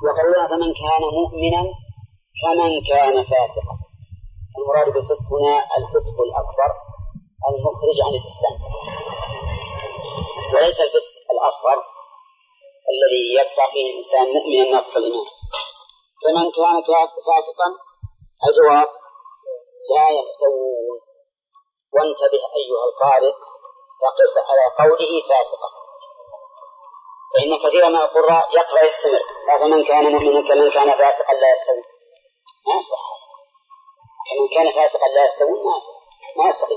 وقولنا فمن كان مؤمنا كمن كان فاسقا، المراد بالفسق هنا الفسق الأكبر المخرج عن الإسلام، وليس الفسق الأصغر الذي يبقى فيه الإنسان مؤمنا ناقص الإيمان. فمن كان فاسقا الجواب لا يستوون. وانتبه أيها القارئ فقف على قوله فاسقا، فإن كثيرا من القراء يقرأ يستمر فمن كان مؤمنا كمن كان فاسقا لا يستوون، ما يصح. كمن كان فاسقا لا يستوون ما يصح.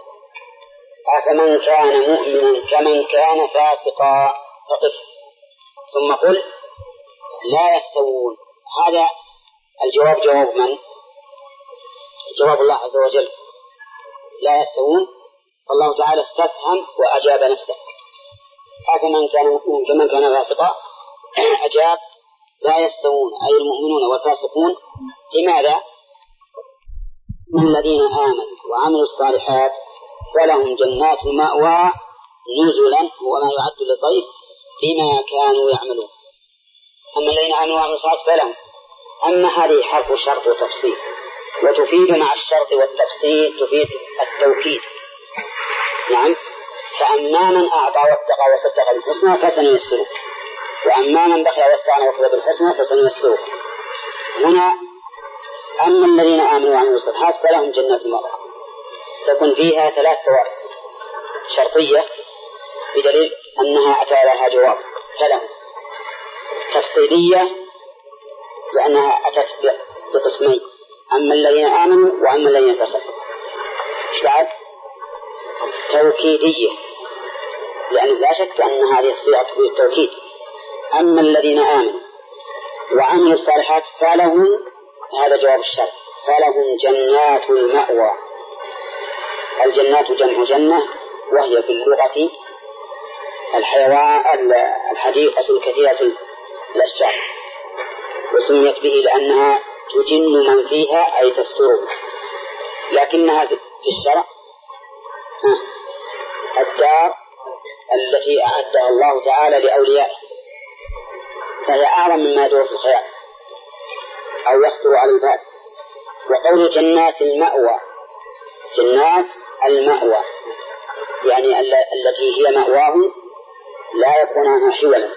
فمن كان مؤمنا كمن كان فاسقا فقف ثم قل لا يستوون. هذا الجواب جواب من؟ جواب الله عز وجل لا يستوون. فالله تعالى استفهم وأجاب نفسه. فمن كان مؤمنا كمن كان فاسقا أجاب لا يستوون أي المؤمنون والفاسقون. لماذا؟ الذين آمنوا وعملوا الصالحات فلهم جنات المأوى نزلا وما يعد للضيف بما كانوا يعملون. أما الذين آمنوا وعملوا الصالحات فلهم، أما هذه حرف شرط وتفصيل، وتفيد مع الشرط والتفصيل تفيد التوكيد. نعم. فأما من أعطى واتقى وصدق بالحسنى فسنيسره، وأما من بخل واستغنى وكذب بالحسنى فسنيسره. هنا أما الذين آمنوا وعملوا الصالحات فلهم جنات المأوى، تكون فيها ثلاث فوائد شرطية بدليل أنها أتى لها جواب. فلهم تفصيلية لأنها أتت بقسمين، أما الذين آمنوا وأما الذين فسقوا. إيش بعد؟ توكيدية، لأن لا شك أن هذه الصيغة تفيد التوكيد. أما الذين آمنوا وعملوا الصالحات فلهم، هذا جواب الشرط، فلهم جنات المأوى. الجنات جمع جنة، وهي في اللغة الحيوان الحديقة الكثيرة الأشجار، وسميت به لأنها تجن من فيها أي تستره، لكنها في الشرع الدار التي أعدها الله تعالى لأوليائه، فهي أعظم مما يدور في الخيال أو يخطر على البال. وقول جنات المأوى، جنات المأوى يعني التي هي مأواهم لا يكون عنها حولا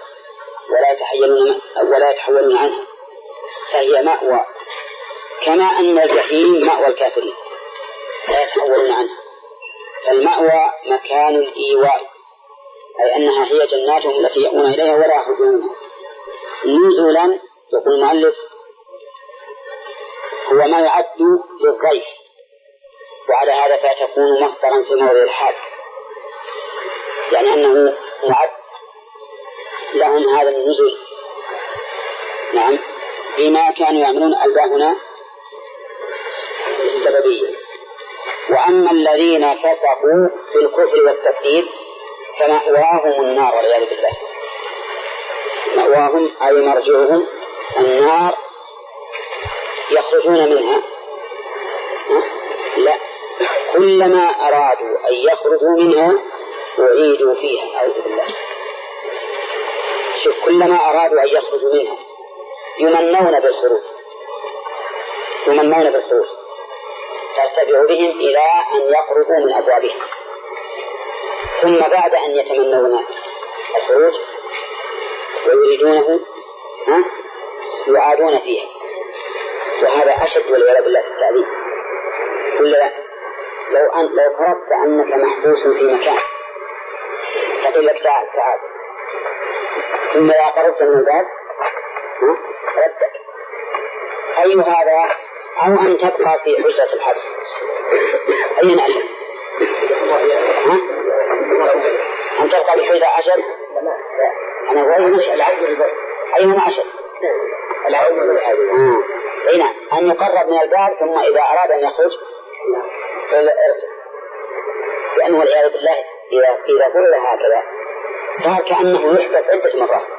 ولا يتحولون عنها، فهي مأوى، كما أن الجحيم مأوى الكافرين لا يتحولون عنها. فالمأوى مكان الإيواء، أي أنها هي جناتهم التي يأوون إليها ولا يخرجون منها. نزلا يقول المؤلف هو ما يعد للضيف، وعلى هذا فتكون مصدرا في موضع الحال، يعني أنه معد لهم هذا النزل. نعم. بما كانوا يعملون الباء هنا السببية. وأما الذين فسقوا في الكفر والتكذيب فمأواهم النار والعياذ بالله. مأواهم أي مرجعهم النار، يخرجون منها لا، كلما أرادوا أن يخرجوا منها أعيدوا فيها أعوذ بالله. شوف، كلما أرادوا أن يخرجوا منها يمنون بالخروج ترتفع بهم إلى أن يخرجوا من أبوابها، ثم بعد أن يتمنون الخروج ويريدونه يعادون فيها. وهذا أشد والعياذ بالله في التعذيب. لو فرضت أنك محبوس في مكان تقول لك تعال ثم إذا قربت من الباب ردك، أي هذا أو أن تبقى في حجة الحبس؟ أين أشد؟ أن تبقى في حجة أشد؟ أنا أقول أيهما أشد؟ هنا أن يقرب من الباب ثم إذا أراد أن يخرج ارجع، لأنه والعياذ بالله إذا قل هكذا صار كأنه يحبس عدة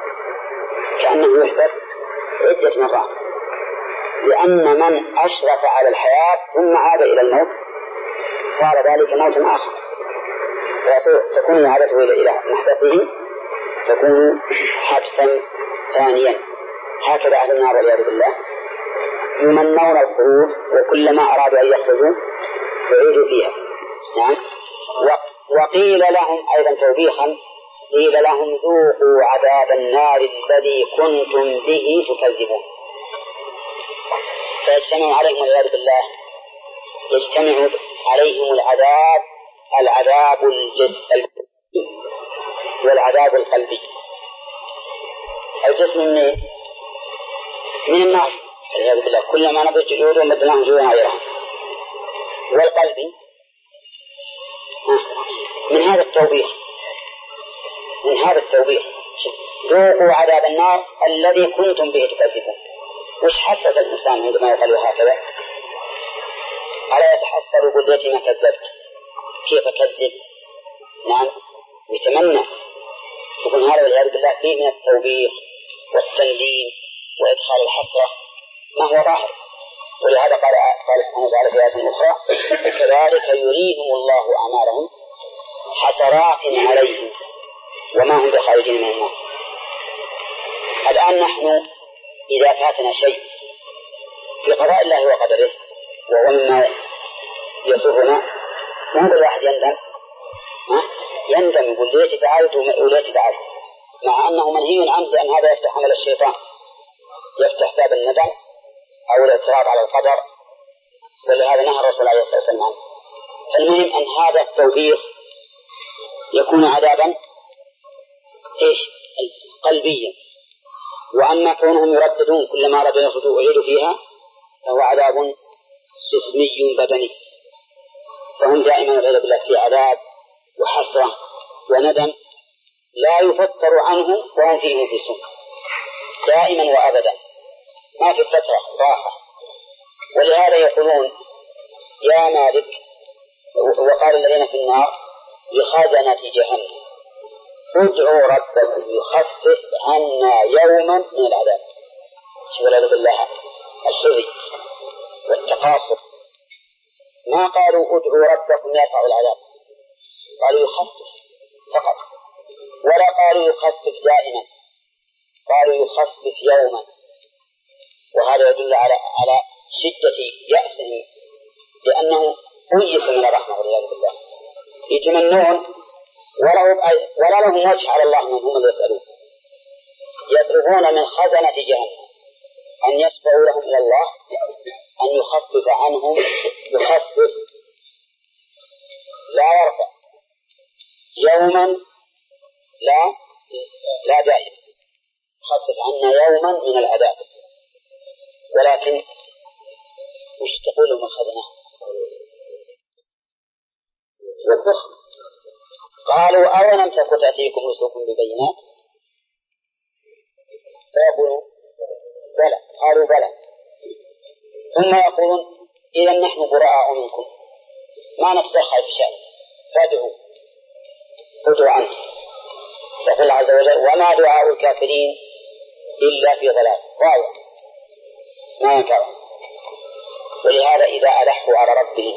مرات، لأن من أشرف على الحياة ثم عاد إلى الموت صار ذلك موتا آخر، تكون عادته إلى محبسه تكون حبسا ثانيا هكذا أهل النار والعياذ بالله يمنون الخروج، وكلما أرادوا أن يخرجوا يعيدوا فيها. نعم. وقيل لهم أيضا توبيخا، قيل لهم ذوقوا عذاب النار الذي كنتم به تكذبون. فيجتمع عليهم والعياذ بالله، يجتمع عليهم العذاب الجسدي والعذاب القلبي. الجسم من النار والعياذ بالله، كلما نضج جلودهم بدلناهم جلودا غيرها. والقلبي من هذا التوبيخ ذوقوا عذاب النار الذي كنتم به تكذبون. وش حسد الإنسان عندما يقال هكذا؟ ألا يتحسر قدرتي ما كذبت، كيف كذب؟ نعم، يتمنى. يقول هذا والعياذ بالله فيه من التوبيخ والتنديم وإدخال الحسرة ما هو ظاهر. ولهذا قال سبحانه وتعالى في آية أخرى: كذلك يريهم الله أعمالهم حسرات عليهم وما هم بخارجين من النار. الآن نحن إذا فاتنا شيء في قضاء الله وقدره وهو مما يسرنا، ما هو الواحد يندم يقول ليت فعلت وليت فعلت، مع أنه منهي عنه، لأن هذا يفتح عمل الشيطان، يفتح باب الندم أو الاعتراض على القدر، ولهذا نهى الرسول عليه الصلاة والسلام عنه. فالمهم أن هذا التوبيخ يكون عذابا قلبيا، وأما كونهم يرددون كلما أرادوا أن يخرجوا ويعيدوا فيها فهو عذاب جسمي بدني، فهم دائما والعياذ بالله في عذاب وحسرة وندم لا يفتر عنه وهم فيه في سوء دائما وأبدا، ما في فترة راحة. ولهذا يقولون يا مالك، وقال الذين في النار لخزنة جهنم ادعوا ربكم يخفف عنا يوما من العذاب. والعياذ بالله الخزي والتقاصر، ما قالوا ادعوا ربكم يرفع العذاب، قالوا يخفف فقط، ولا قالوا يخفف دائما، قالوا يخفف يوما. وهذا يدل على شدة يأسهم، لأنه أيس من الرحمة والعياذ بالله، يتمنون ولا لهم وجه على الله من هم اللي يسألون، يطلبون من خزنة جهنم أن يشفعوا لهم إلى الله أن يخفف عنهم، يخفف لا يرفع يوما لا دائم، خفف عنا يوما من العذاب. ولكن وش تقول من خزنة والبخل؟ قالوا أولم تكن تأتيكم رسلكم ببينات؟ فيقولوا بلى، قالوا بلى، ثم يقولون إذا نحن براء منكم ما نتدخل في شأن، فادعوا عنه. يقول الله عز وجل: وما دعاء الكافرين إلا في ضلال، ضايع ما ينكر. ولهذا إذا ألحوا على ربهم: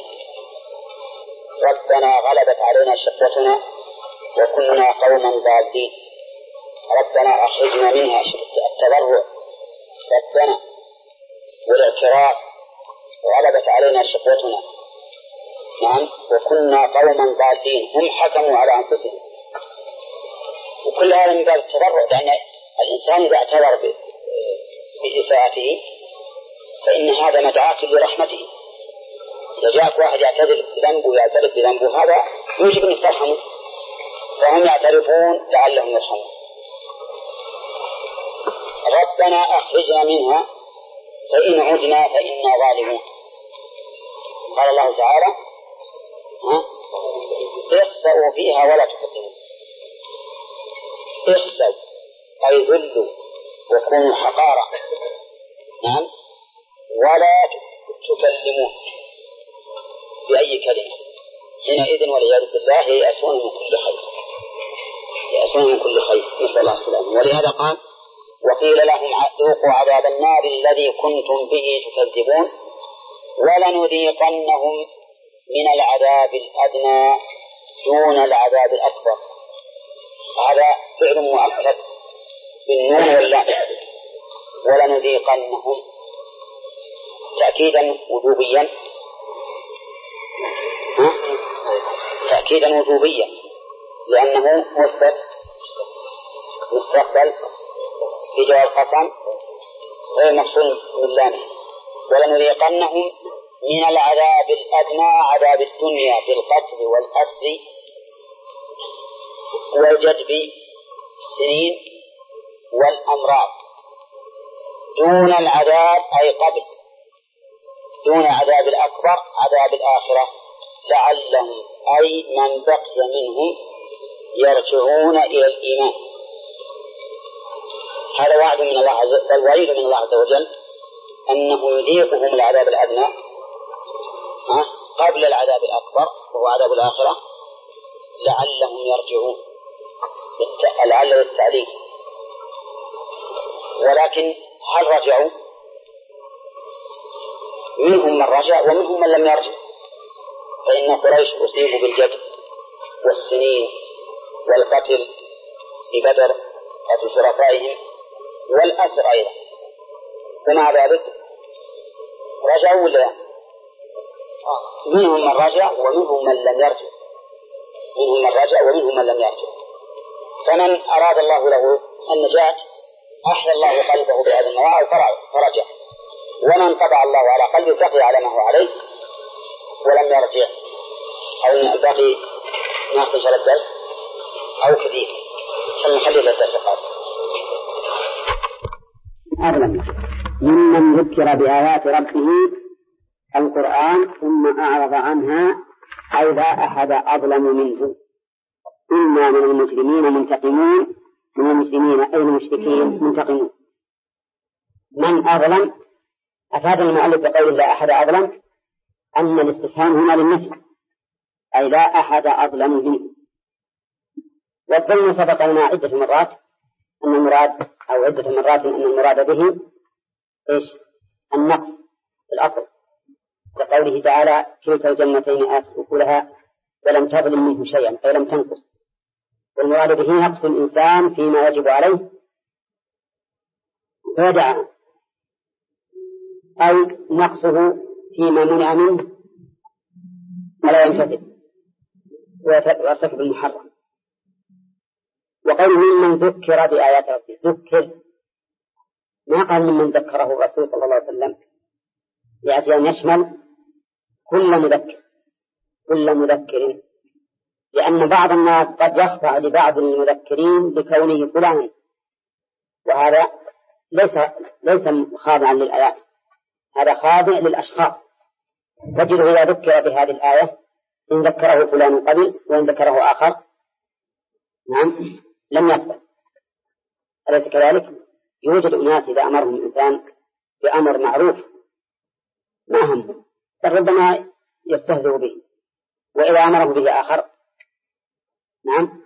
ربنا غلبت علينا شقوتنا وكنا قوما ضالين، ربنا أخرجنا منها، التضرع ربنا والاعتراف، غلبت علينا شقوتنا، نعم، وكنا قوما ضالين، هم حكموا على أنفسهم. وكل هذا من باب التضرع، لأن الإنسان إذا اعتذر بإساءته فإن هذا مدعاة لرحمته. إذا جاءك واحد يعتذر بذنبه هذا يوجب أن يترحموا، فهم يعترفون لعلهم يرحمون. ربنا أخرجنا منها فإن عدنا فإنا ظالمون. قال الله تعالى: اخسأوا فيها ولا تكذبوا. اخسأوا أي ذلوا وكونوا حقارا، نعم، ولا تكلمون بأي كلمة، حينئذ والعياذ بالله يأسون من كل خير، نسأل الله السلامة. ولهذا قال: وقيل لهم ذوقوا عذاب النار الذي كنتم به تكذبون ولنذيقنهم من العذاب الأدنى دون العذاب الأكبر. هذا فعل مؤكد بالنون واللام، ولنذيقنهم تأكيدا وجوبيا، تأكيدا وجوبيا لأنه مستقبل في جواب القسم غير مفصول من لامه. ولنذيقنهم من العذاب الأدنى عذاب الدنيا في القتل والأسر والجدب السنين والأمراض دون العذاب أي قبل، دون عذاب الأكبر عذاب الآخرة، لعلهم أي من بقي منهم يرجعون إلى الإيمان. هذا وعد من الله عز وجل، الوعيد من الله عز وجل أنه يذيقهم العذاب الأدنى قبل العذاب الأكبر وهو عذاب الآخرة لعلهم يرجعون، لعل للتعليم. ولكن هل رجعوا؟ منهم من رجع ومنهم من لم يرجع، فإن قريش أصيبوا بالجد والسنين والقتل في بدر قتل شرفائهم والأسر أيضا، ومع ذلك رجعوا ولا منهم من رجع ومنهم من لم يرجع، منهم من رجع ومنهم من لم يرجع. فمن أراد الله له النجاة أحيا الله قلبه بهذا النواة فرجع، ومن طبع الله على قلبه بقي على ما هو عليه ولم يرجع. أو بقي ناقش الدرس أو كثير فلنحلل الدرس قال أظلم ممن ذكر بآيات ربه القرآن ثم أعرض عنها أي لا أحد أظلم منه، إنا من المجرمين منتقمون، من المسلمين أي المشركين منتقمون. من أظلم أفاد المؤلف بقوله لا أحد أظلم أن الاستفهام هنا للنفي أي لا أحد أظلم منه. والظلم سبق لنا عدة مرات أن المراد أو عدة مرات أن المراد به إيش؟ النقص في الأصل، لقوله تعالى كلتا الجنتين آتت أكلها ولم تظلم منه شيئا أي لم تنقص. والمراد به نقص الإنسان فيما يجب عليه فيدع، أو نقصه فيما منع منه ولا يمتثل ويرتكب المحرم. وقوله من ذكر بآيات ربه، ذكر ما قال ممن ذكره الرسول صلى الله عليه وسلم، يأتي أن يشمل كل مذكر، لأن بعض الناس قد يخضع لبعض المذكرين بكونه فلان، وهذا ليس خاضعا للآيات، هذا خاضع للأشخاص. تجده إذا ذكر بهذه الآية إن ذكره فلان قبل وإن ذكره آخر نعم لم يقبل. أليس كذلك؟ يوجد أناس إذا أمرهم الإنسان بأمر معروف ما هم فربما يستهزئ به، وإذا أمره به آخر نعم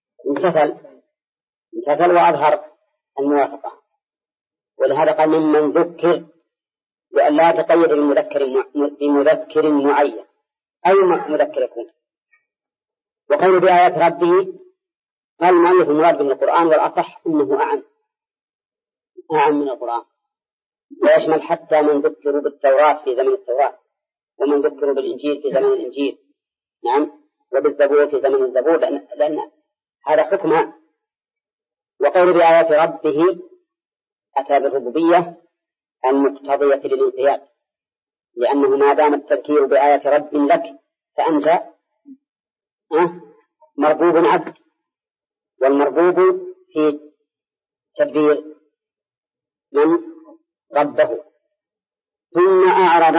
امتثل وأظهر الموافقة. ولهذا قال ممن ذكر لأن لا تقيد بمذكر معين أي مذكر يكون. وقول بآيات ربه قال المؤلف المراد من القرآن، والأصح أنه أعم من القرآن، ويشمل حتى من ذكروا بالتوراة في زمن التوراة، ومن ذكروا بالإنجيل في زمن الإنجيل نعم، وبالزبور في زمن الزبور، لأن هذا حكمها. وقول بآيات ربه أتى بالربوبية المقتضية للانقياد، لأنه ما دام التذكير بآيات رب لك فأنت مربوب عبد، والمربوب في تدبير من ربه. ثم أعرض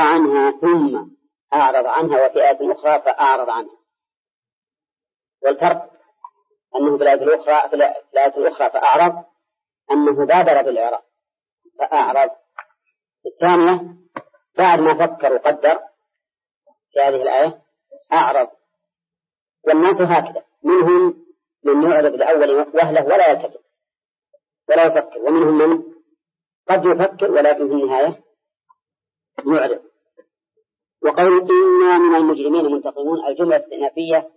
عنها وفي آية أخرى فأعرض عنها. والفرق أنه في الآية الأخرى فأعرض أنه بادر بالإعراض فأعرض. الثانية بعد ما فكر وقدر في هذه الآية أعرض. والناس هكذا، منهم من يعرض الأول وهله ولا يلتفت ولا يفكر، ومنهم من قد يفكر ولكن في النهاية يعرض. وقول إنا من المجرمين منتقمون الجملة استئنافية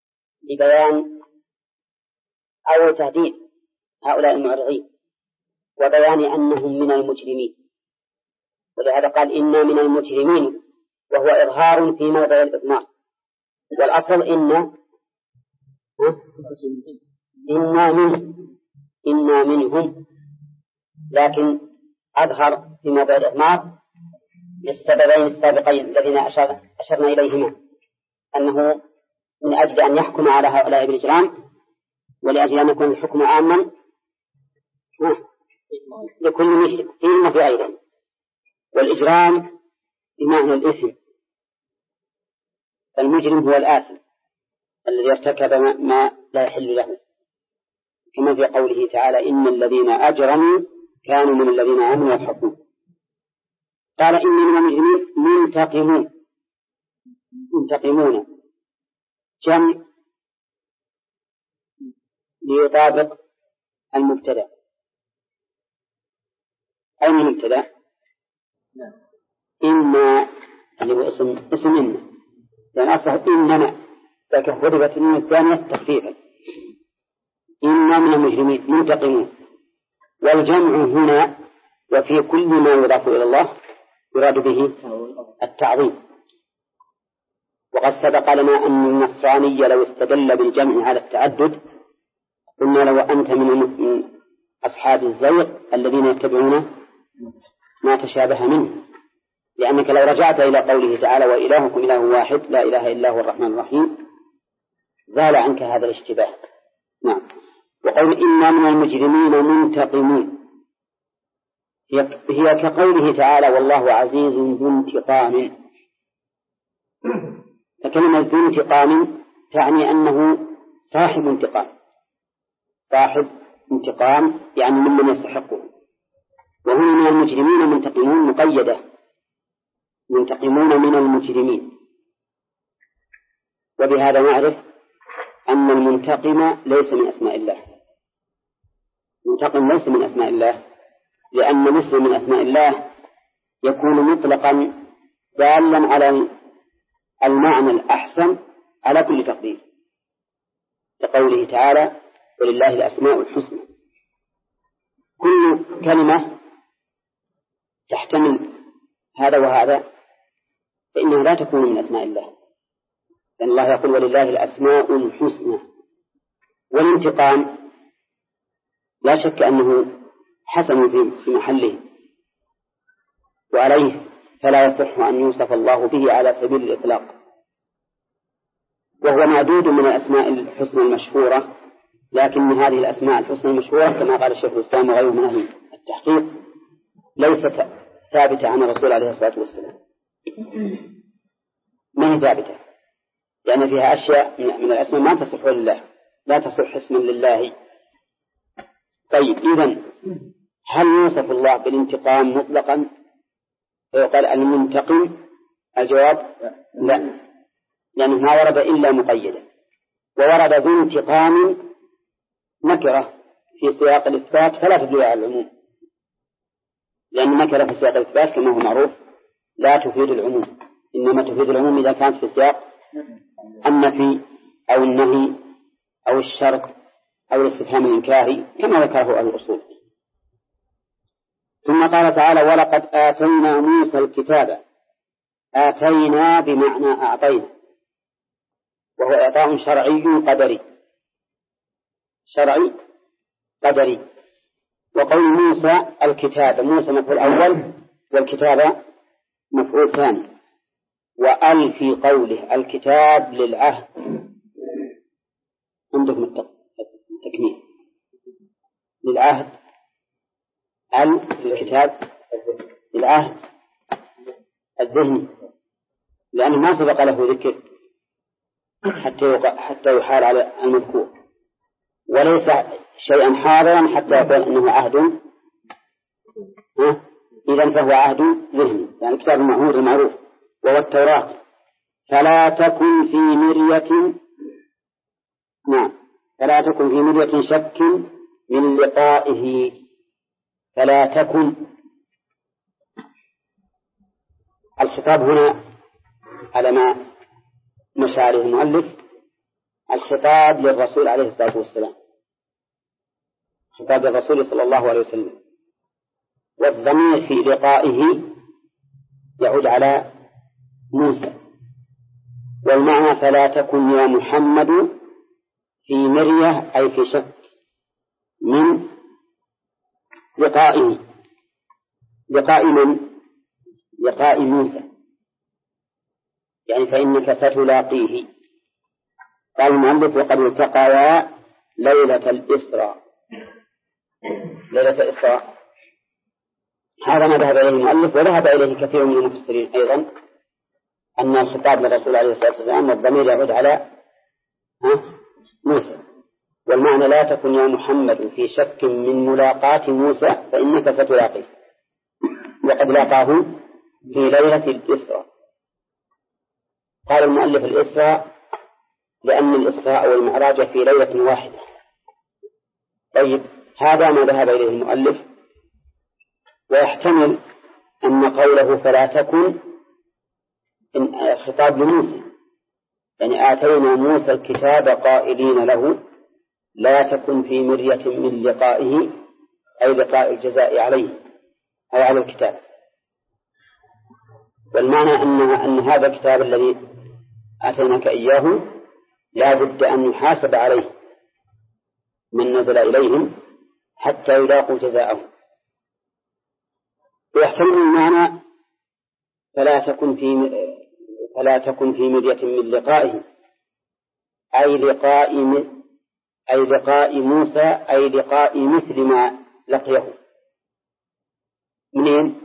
لبيان أو تهديد هؤلاء المعرضين، وبيان أنهم من المجرمين، ولهذا قال إنا من المجرمين، وهو إظهار في موضع الإضمار. والأصل إنا منهم، لكن أظهر في موضع الإضمار للسببين السابقين الذين أشرنا إليهما، أنه من أجل أن يحكم على هؤلاء بالإجرام، ولأجل أن يكون الحكم عاما لكل مشرك فيما في غيره. والإجرام بمعنى الإثم، المجرم هو الآثم الذي ارتكب ما لا يحل له، كما في قوله تعالى إن الذين أجرموا كانوا من الذين آمنوا يضحكون. قال إن من المجرمين منتقمون جمع ليطابق المبتدأ. أين المبتدأ؟ إما اللي هو اسم إن، لأن أصله إنما، لكن حذفت النون الثانية تخفيفا. إنا من المجرمين منتقمون، والجمع هنا وفي كل ما يضاف إلى الله يراد به التعظيم. وقد سبق لنا أن النصراني لو استدل بالجمع على التعدد قلنا لو أنت من أصحاب الزيغ الذين يتبعون ما تشابه منه، لأنك لو رجعت إلى قوله تعالى وإلهكم إله واحد لا إله إلا هو الرحمن الرحيم زال عنك هذا الاشتباه. نعم. وقول إنا من المجرمين منتقمون هي كقوله تعالى والله عزيز ذو انتقام، فكلمة ذو انتقام تعني أنه صاحب انتقام يعني ممن يستحقه. وهم من المجرمين منتقمون مقيدة، منتقمون من المجرمين. وبهذا نعرف أن المنتقم ليس من أسماء الله، المنتقم ليس من أسماء الله، لأن الاسم من أسماء الله يكون مطلقا دالا على المعنى الأحسن على كل تقدير، كقوله تعالى ولله الأسماء الحسنى. كل كلمة تحتمل هذا وهذا فإنها لا تكون من أسماء الله، لأن الله يقول ولله الأسماء الحسنى. والانتقام لا شك أنه حسن في محله، وعليه فلا يصح أن يوصف الله به على سبيل الإطلاق، وهو معدود من الأسماء الحسنى المشهورة، لكن من هذه الأسماء الحسنى المشهورة كما قال الشيخ الإسلام وغيره من أهل التحقيق ليست ثابتة عن الرسول عليه الصلاة والسلام، ما هي ثابتة، لأن فيها أشياء من الأسماء ما تصح لله، لا تصح اسما لله. طيب إذن هل يوصف الله بالانتقام مطلقا فيقال المنتقم؟ الجواب لا، لأنه ما ورد إلا مقيدا، وورد ذو انتقام نكرة في سياق الإثبات فلا تدل على العموم، لأن نكرة في سياق الإثبات كما هو معروف لا تفيد العموم، إنما تفيد العموم إذا كانت في سياق النفي أو النهي أو الشرط أو الاستفهام الإنكاري كما ذكره أهل الأصول. ثم قال تعالى ولقد آتينا موسى الكتاب. آتينا بمعنى أعطينا، وهو إعطاء شرعي قدري، شرعي قدري. وقول موسى الكتاب، موسى مفعول أول والكتاب مفعول ثاني، وأل في قوله الكتاب للعهد عندهم التكميل للعهد، أل في الكتاب للعهد الذهني، لأنه ما سبق له ذكر حتى يحال على المذكور، وليس شيئا حاضرا حتى يقول أنه عهد، إذن فهو عهد ذهني، يعني كتاب المعهود المعروف وهو التوراة. فلا تكن في مرية، نعم، فلا تكن في مرية شك من لقائه. فلا تكن، الخطاب هنا على ما مشى عليه المؤلف، الخطاب للرسول عليه الصلاة والسلام، خطاب الرسول صلى الله عليه وسلم، والضمير في لقائه يعود على موسى، والمعنى فلا تكن يا محمد في مرية أي في شك من لقائه. لقاء من؟ لقاء موسى، يعني فإنك ستلاقيه. قال المؤلف وقد التقيا ليلة الإسراء. ليلة الإسراء هذا ما ذهب إليه المؤلف، وذهب إليه كثير من المفسرين أيضا، أن الخطاب للرسول عليه الصلاة والسلام والضمير يعود على موسى، والمعنى لا تكن يا محمد في شك من ملاقاة موسى فإنك ستلاقيه. وقد لاقاه في ليلة الإسراء. قال المؤلف الإسراء لأن الإسراء والمعراج في ليلة واحدة. طيب هذا ما ذهب إليه المؤلف، ويحتمل أن قوله فلا تكن خطاب لموسى، يعني آتينا موسى الكتاب قائلين له لا تكن في مرية من لقائه، أي لقاء الجزاء عليه أو على الكتاب. والمعنى أن هذا الكتاب الذي آتيناك إياه لا بد أن يحاسب عليه من نزل إليهم حتى يلاقوا جزاءه. ويحتمل المعنى فلا تكن في مرية من لقائه، أي لقاء موسى، أي لقاء مثل ما لقيه. منين؟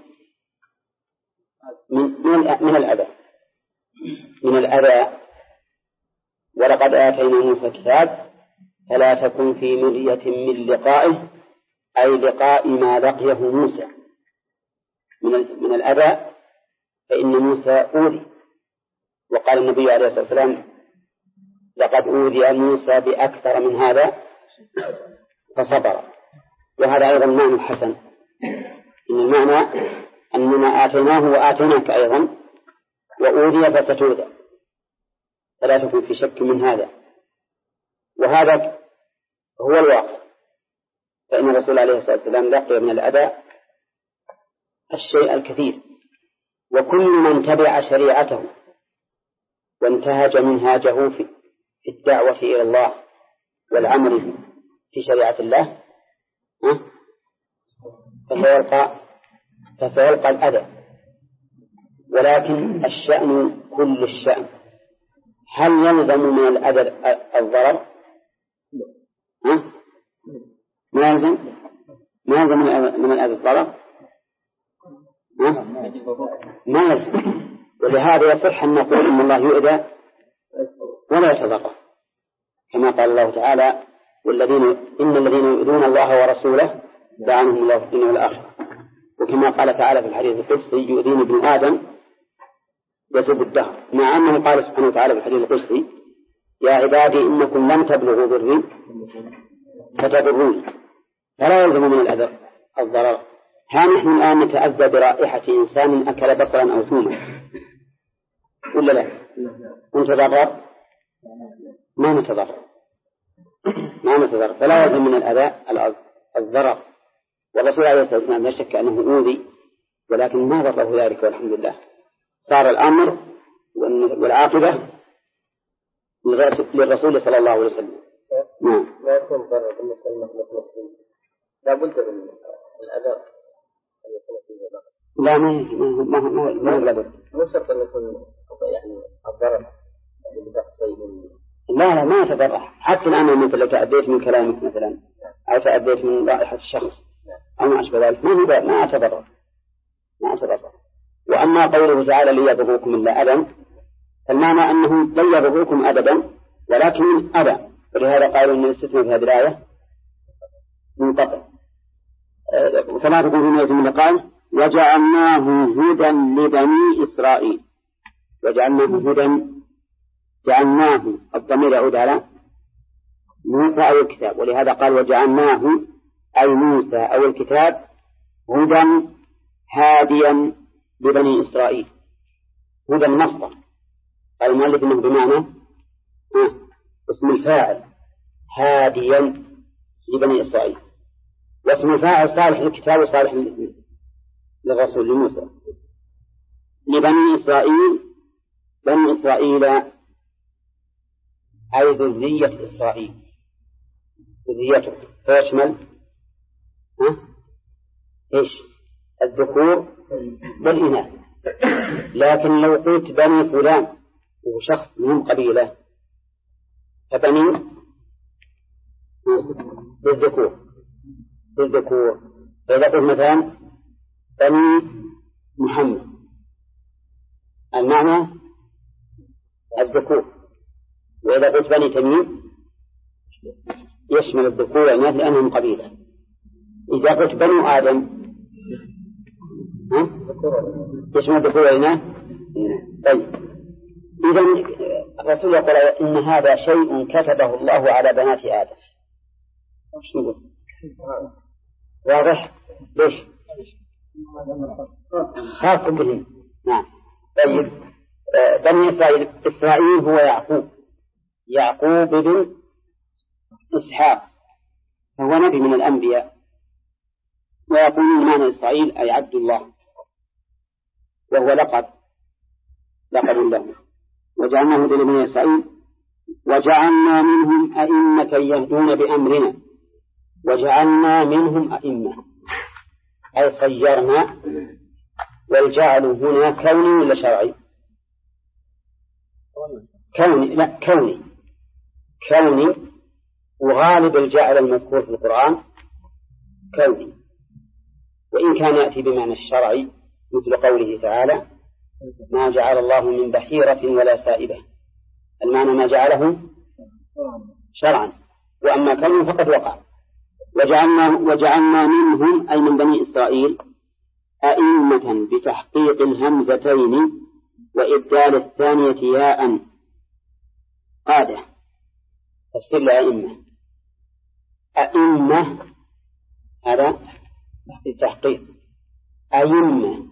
من الأذى. من الأذى. ولقد آتينا موسى الكتاب فلا تكن في مرية من لقائه، أي لقاء ما لقيه موسى من الأذى، فإن موسى أوذي. وقال النبي عليه الصلاة والسلام لقد أوذي موسى بأكثر من هذا فصبر. وهذا أيضا معنى حسن، إن المعنى أننا آتيناه وآتيناك أيضا وأوذي فستوذى، فلا تكن في شك من هذا. وهذا هو الواقع، فإن الرسول عليه الصلاة والسلام لقي من الأذى الشيء الكثير، وكل من تبع شريعته وانتهج منهاجه في الدعوة إلى الله والعمل في شريعة الله فسيلقى الأذى. ولكن الشأن كل الشأن، هل يلزم من الأذى الضرر؟ ما يلزم من الأذى الضرر؟ ما يلزم. ولهذا يصح أن نقول إن الله يؤذى ولا يتضرر، كما قال الله تعالى إن الذين يؤذون الله ورسوله لعنهم الله في الدنيا والآخرة. وكما قال تعالى في الحديث القدسي يؤذيني ابن آدم يسب الدهر، مع أنه قال سبحانه وتعالى في الحديث القدسي يا عبادي إنكم لم تبلغوا ضري فتضروني، فلا يلزم من الأذى الضرر. ها نحن الآن نتأذى برائحة إنسان أكل بصرا أو ثوما ولا لا؟ نتضرر؟ ما نتضرر، فلا يلزم من الأذى الضرر. والرسول عليه الصلاة والسلام لا شك أنه أوذي، ولكن ما ضره ذلك والحمد لله. صار الأمر والعاقبة للرسول صلى الله عليه وسلم. نعم. لا يكون ضرر بالنسبة للمسلمين، لا بد من الأذى أن يكون فيه ضرر. لا ما لابد. مو شرط أن يكون يعني الضرر يعني بشيء من. لا ما يتضرر. حتى الآن مثل لو تأديت من كلامك مثلا أو تأديت من رائحة الشخص أو ما أشبه ذلك ما أتضرر. وأما قوله تعالى ليضروكم إلا أذى، فالمعنى أنهم لن يضروكم أبدا ولكن أذى، ولهذا قالوا أن الاستثناء في هذه الآية منقطع. فلا تكون في مرية من لقائه وجعلناه هدى لبني إسرائيل. جعلناه الضمير يعود على موسى أو الكتاب، ولهذا قال وجعلناه أي موسى أو الكتاب هدى هاديا لبني إسرائيل. هدى المصدر، قال المؤلف إنه بمعنى اسم الفاعل هاديا لبني إسرائيل، واسم الفاعل صالح للكتاب وصالح للرسول لموسى لبني إسرائيل. بني إسرائيل أي ذرية إسرائيل، ذريته فيشمل إيش؟ الذكور والإناث. لكن لو قلت بني فلان وهو شخص من قبيلة فبني بالذكور. فإذا قلت مثلا بني محمد المعنى الذكور، وإذا قلت بني تميم يشمل الذكور والإناث لأنهم قبيلة. إذا قلت بنو آدم يشمل الذكور والإناث. طيب إذن الرسول يقول إن هذا شيء كتبه الله على بنات آدم. وش نقول؟ واضح؟ ليش؟ خاص بهم. نعم. طيب بني إسرائيل هو يعقوب بن إسحاق، فهو نبي من الأنبياء. ويقولون معنى إسرائيل أي عبد الله، وهو لقب له. وجعلناه لبني إسرائيل وجعلنا منهم أئمة يهدون بأمرنا. وجعلنا منهم أئمة أي خيرنا. والجعل هنا كوني ولا شرعي؟ كوني. وغالب الجعل المذكور في القرآن كوني، وإن كان يأتي بمعنى الشرعي مثل قوله تعالى ما جعل الله من بحيرة ولا سائبة، المعنى ما جعله شرعا، وأما كونه فقد وقع. وجعلنا منهم أي من بني إسرائيل أئمة بتحقيق الهمزتين وإبدال الثانية ياء قادة. تفسير أئمة هذا التحقيق. أئمة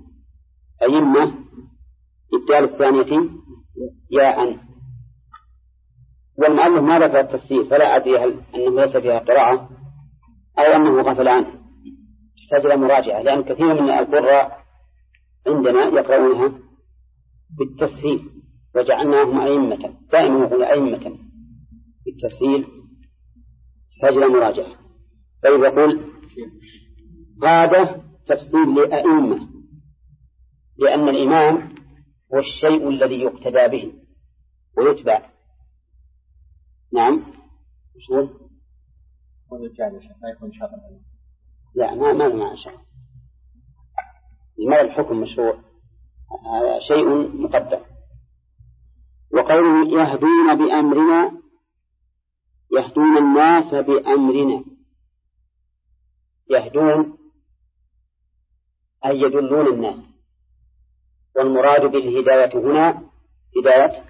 إبدال الثانية ياء. والمؤلف ما ذكر التفسير، فلا أدري هل أنه ليس فيها قراءة أو أنه غفل عنه، تحتاج مراجعة، لأن كثير من القراء عندنا يقرؤونها بالتسهيل. وجعلناهم أئمة، دائما يقول أئمة بالتسهيل، تحتاج مراجعة. طيب يقول قادة تفسير لأئمة، لأن الإمام هو الشيء الذي يقتدى به ويتبع. نعم. لا ما معنى شرع. لماذا الحكم مشروع؟ هذا شيء مقدر. وقوله يهدون بأمرنا، يهدون الناس بأمرنا. يهدون أي يدلون الناس، والمراد بالهداية هنا هداية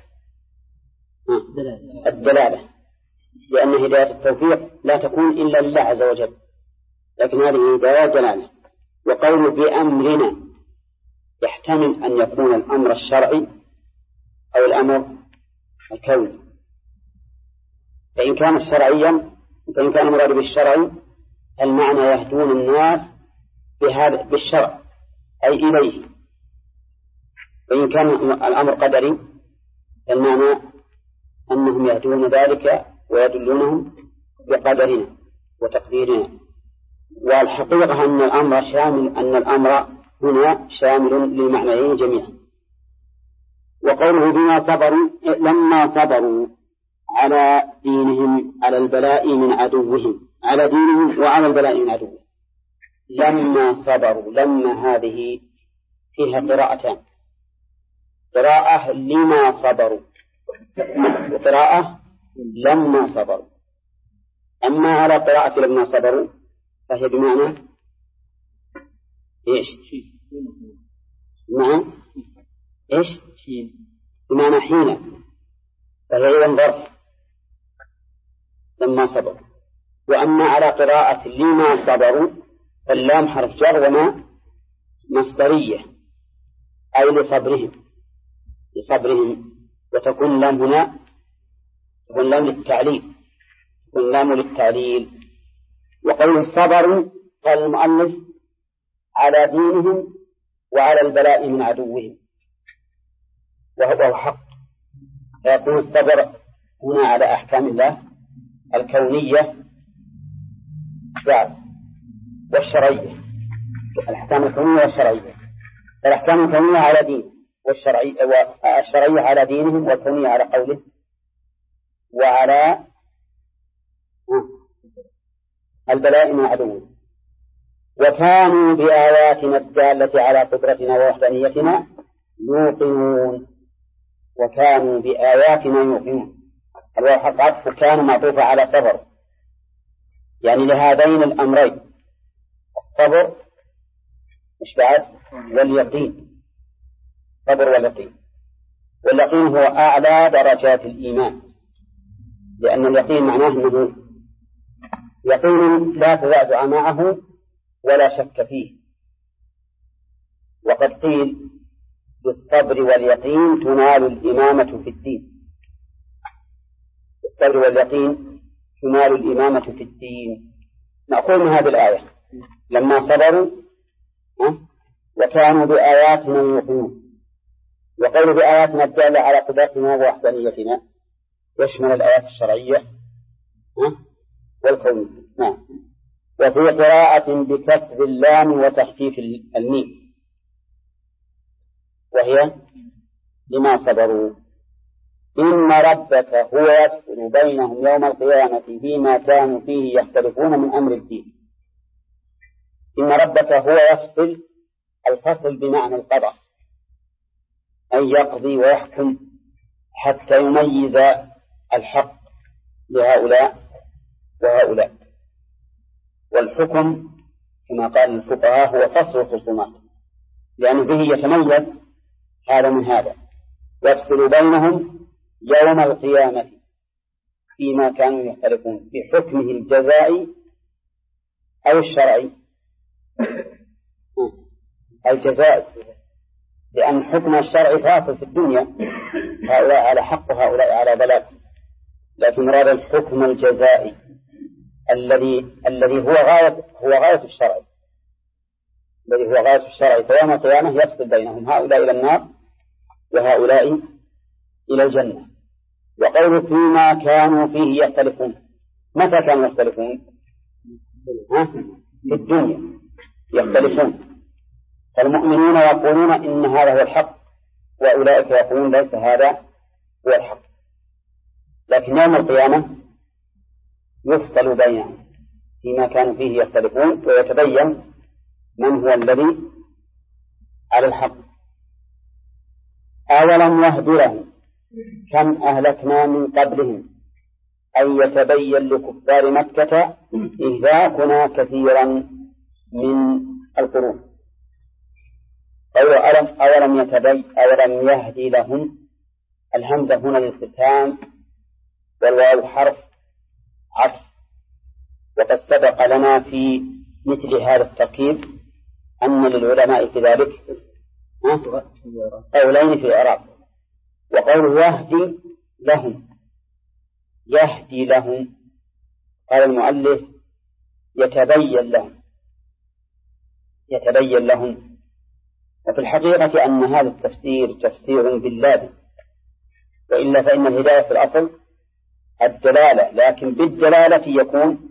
الدلالة، لأن هداية التوفيق لا تكون إلا لله عز وجل، لكن هذه هداية دلالة. وقول بأمرنا يحتمل أن يكون الأمر الشرعي أو الأمر الكوني. فإن كان شرعيا، فإن كان مراد بالشرعي المعنى يهدون الناس بهذا بالشرع أي إليه. وإن كان الأمر قدري المعنى أنهم يهدون ذلك ويدلونهم بقدرنا وتقديرنا. والحقيقة أن الأمر شامل، أن الأمر هنا شامل للمعنيين جميعا. وقوله بما صبروا لما صبروا على دينهم، على البلاء من عدوهم، على دينهم وعلى البلاء من عدوهم. لما صبروا، لما هذه فيها قراءتان، قراءة لما صبروا وقراءة لما صبروا. أما على قراءة لما صبروا فهي بمعنى إيش؟ بمعنى إيش؟ بمعنى حين، فهي أيضا ظرف لما صبروا. وأما على قراءة لما صبروا فاللام حرف جر وما مصدرية أي لصبرهم، وتكون لام هنا تكون لام للتعليل، تكون لام للتعليل. وقول الصبر قال المؤلف على دينهم وعلى البلاء من عدوهم، وهو حق. فيكون الصبر هنا على أحكام الله الكونية والشرعية، الأحكام الكونية والشرعية. الأحكام الكونية على دين، والشرعية على دينهم، والكونية على قوله، وعلى البلاء من عدوهم. وكانوا بآياتنا الدالة على قدرتنا ووحدانيتنا يوقنون. وكانوا بآياتنا يوقنون. الواو حرف عطف كان معطوفة على صبر، يعني لهذين الأمرين، الصبر مش بعد واليقين. صبر واليقين. واليقين هو أعلى درجات الإيمان، لأن اليقين معناه أنه يقين لا تزعزع معه ولا شك فيه. وقد قيل بالصبر واليقين تنال الإمامة في الدين. بالصبر واليقين تنال الإمامة في الدين. نأخذ من هذه الآية لما صبروا وكانوا بآياتنا يوقنون. وقول بآياتنا الدالة على قدرتنا ووحدانيتنا يشمل الآيات الشرعية والكونية. نعم. وفي قراءة بكسر اللام وتخفيف الميم، وهي لما صبروا. إن ربك هو يفصل بينهم يوم القيامة فيما كانوا فيه يختلفون من أمر الدين. إن ربك هو يفصل، الفصل بمعنى القضاء، أن يقضي ويحكم حتى يميز الحق لهؤلاء وهؤلاء. والحكم كما قال الفقهاء هو فصل الخصومات، لأن به يتميز هذا من هذا. يفصل بينهم يوم القيامة فيما كانوا يختلفون بحكمه الجزائي أو الشرعي. الجزائي لأن حكم الشرع فاصل في الدنيا، هؤلاء على حق وهؤلاء على ضلال، لكن مراد الحكم الجزائي الذي هو غاية الشرع، الذي هو غاية الشرع. فيوم القيامة يفصل بينهم، هؤلاء إلى النار وهؤلاء إلى الجنة. وقول فيما كانوا فيه يختلفون، متى كانوا يختلفون؟ في الدنيا يختلفون. فالمؤمنون يقولون إن هذا هو الحق، وأولئك يقولون ليس هذا هو الحق. لكن يوم القيامة يفصل بينهم فيما كانوا فيه يختلفون، ويتبين من هو الذي على الحق. أولم يهد لهم كم أهلكنا من قبلهم أن يتبين لكفار مكة إهلاكنا كثيرا من القرون. أولم يهدي لهم، الهمزة هنا للاستفهام، والواو حرف عطف. وقد سبق لنا في مثل هذا التركيب أن للعلماء في ذلك قولين في الإعراب. وقوله يهدي لهم قال المؤلف يتبين لهم. وفي الحقيقة أن هذا التفسير تفسير باللازم، وإلا فإن الهداية في الأصل الدلالة، لكن بالدلالة يكون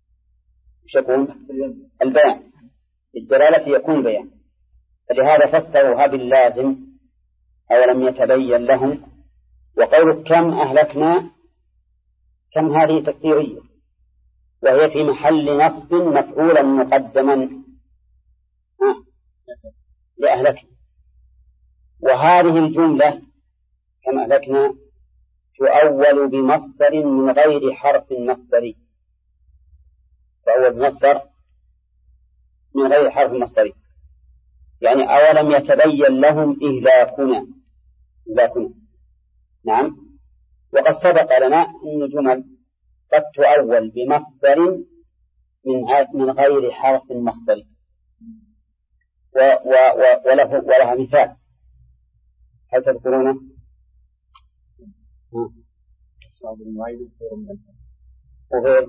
البيان، بالدلالة يكون بيان. فلهذا فسروها باللازم أولم يتبين لهم. وقول كم أهلكنا، كم هذه تكثيرية، وهي في محل نصب مفعولا مقدما لأهلكنا. وهذه الجملة كم أهلكنا تؤول بمصدر من غير حرف مصدري، تؤول بمصدر من غير حرف مصدري، يعني أولم يتبين لهم إهلاكنا. نعم. وقد سبق لنا أن جمل قد تؤول بمصدر من غير حرف مصدري، ولها مثال. هل تذكرونه؟ وغير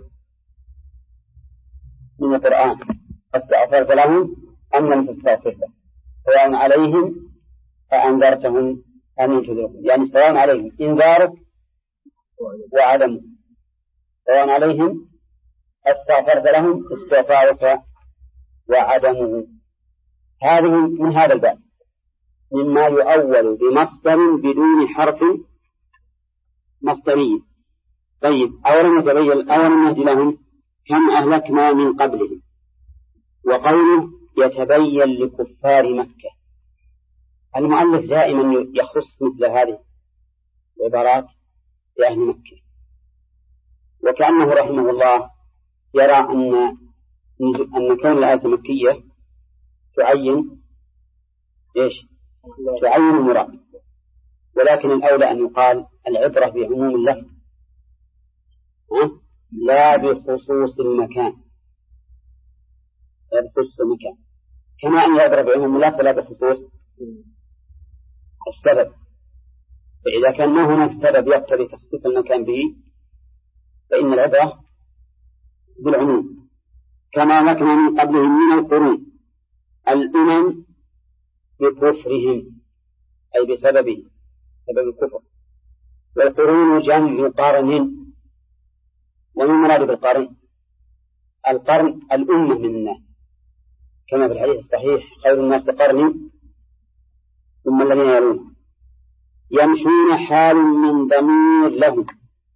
من القرآن استغفرت لهم أم لم تستغفر له. سواء عليهم فأنذرتهم أم ينذرهم، يعني سواء عليهم إنذارك وعدمه، سواء عليهم استغفرت لهم استغفارك وعدمه. هذه من هذا الباب مما يؤول بمصدر بدون حرف مصدري. طيب، أولم يهد لهم كم أهلكنا من قبلهم، وقوله يتبين لكفار مكة. المؤلف دائما يخص مثل هذه العبارات لأهل مكة، وكأنه رحمه الله يرى أن كون الآية مكية تعين المراد، ولكن الأولى أن يقال العبرة بعموم اللفظ لا بخصوص المكان، لا بخصوص المكان، كما أن يعبر بعموم اللفظ لا بخصوص السبب. فإذا كان ما هناك سبب يقتضي تخصيص المكان به فإن العبرة بالعموم. كما لكنا من قبلهم من القرون الأمم بكفرهم أي بسبب الكفر، والقرون جمع قرن. ومن مراد بالقرن القرن الأمة من الناس، كما في الحديث الصحيح خير الناس قرني ثم الذين يلون. يمشون حال من ضمير لهم،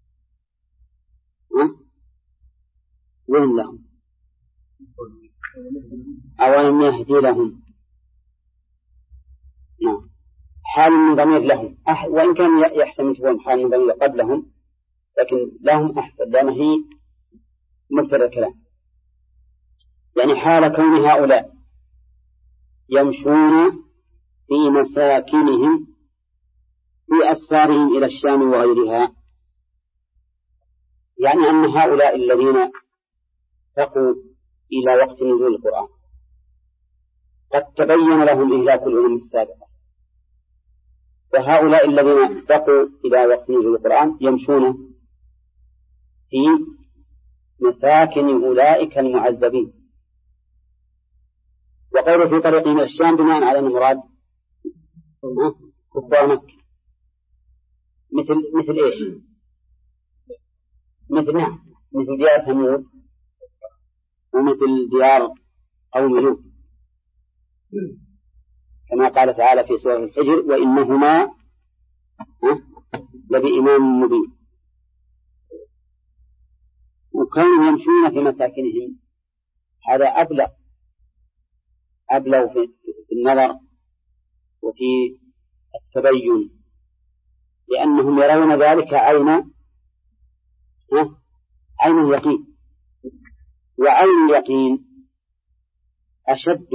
وين لهم؟ أولم يهدي لهم، حال من ضمير لهم، وإن كان يحتمل تكون حال من ضمير قبلهم، لكن لهم أحسن لأنه هي مبتدأ الكلام. يعني حال كون هؤلاء يمشون في مساكنهم في أسفارهم إلى الشام وغيرها، يعني أن هؤلاء الذين تقوا إلى وقت نزول القرآن قد تبين لهم إهلاك الأمم السابقة، وهؤلاء الذين تقوا إلى وقت نزول القرآن يمشون في مساكن أولئك المعذبين. وقوله في طريقهم إلى الشام بناء على المراد كفار مكة، مثل إيش؟ مثل ديار ثمود ومثل ديار قوم لوط، كما قال تعالى في سورة الحجر وإنهما لبإمام مبين. وكانوا يمشون في مساكنهم هذا أبلغ في النظر وفي التبين، لأنهم يرون ذلك عين اليقين، وعين اليقين أشد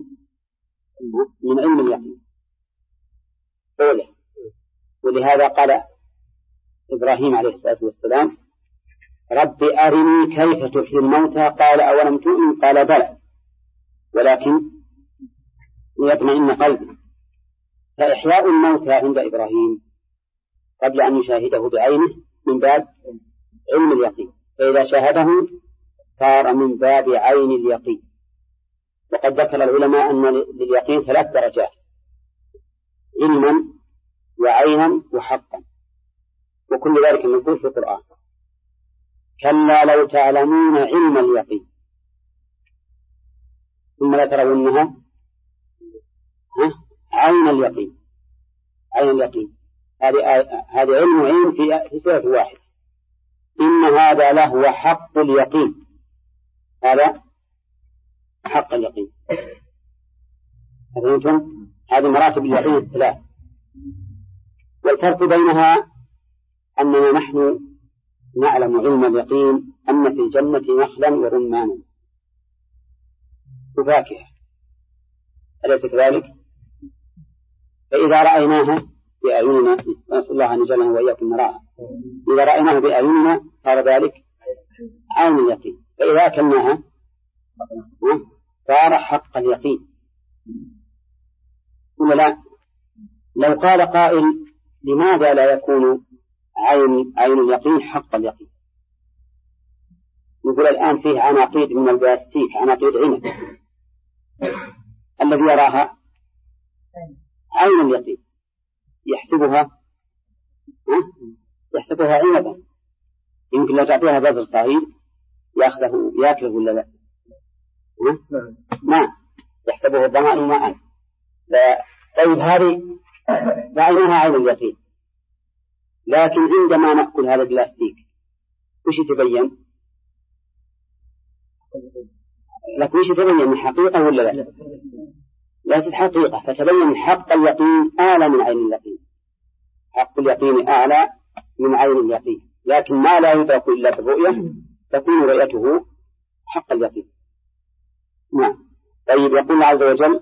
من علم اليقين أولا. ولهذا قال إبراهيم عليه الصلاة والسلام رب أرني كيف تحيي الموتى، قال أولم تؤمن، قال بلى ولكن ليطمئن قلبي. فإحياء الموتى عند إبراهيم قبل أن يشاهده بعينه من باب علم اليقين، فإذا شاهده صار من باب عين اليقين. وقد ذكر العلماء أن لليقين 3 درجات: علما وعينا وحقا، وكل ذلك منقول في القرآن. كلا لو تعلمون علم اليقين ثم لا ترونها عين اليقين. هذه علم وعين في سورة واحدة. إن هذا لهو حق اليقين، هذا حق اليقين. هذه مراتب اليقين 3. والفرق بينها أننا نحن نعلم علم اليقين أن في الجنة نخلا ورمانا وفاكهة، أليس كذلك؟ فإذا رأيناها بأعيننا، نسأل الله أن يجعلنا وإياكم نراها، إذا رأيناها بأعيننا صار ذلك عين اليقين، فإذا أكلناها صار حق اليقين. ولا لا؟ لو قال قائل لماذا لا يكون عين اليقين حق اليقين؟ نقول الآن فيه عناقيد من البلاستيك، عناقيد عنب، الذي يراها عين اليقين يحسبها عنبا، يمكن لو تعطيها بذر صغير يأكله ولا لا؟ نعم يحسبه الظمأ ماء. طيب هذه رأيناها عين اليقين، لكن عندما نأكل هذا البلاستيك وش يتبين؟ لكن وش يتبين، حقيقة ولا لا؟ ليست حقيقة، فتبين حق اليقين أعلى من عين اليقين. حق اليقين أعلى من عين اليقين، لكن ما لا يدرك إلا بالرؤية تكون رؤيته حق اليقين. نعم. طيب يقول عز وجل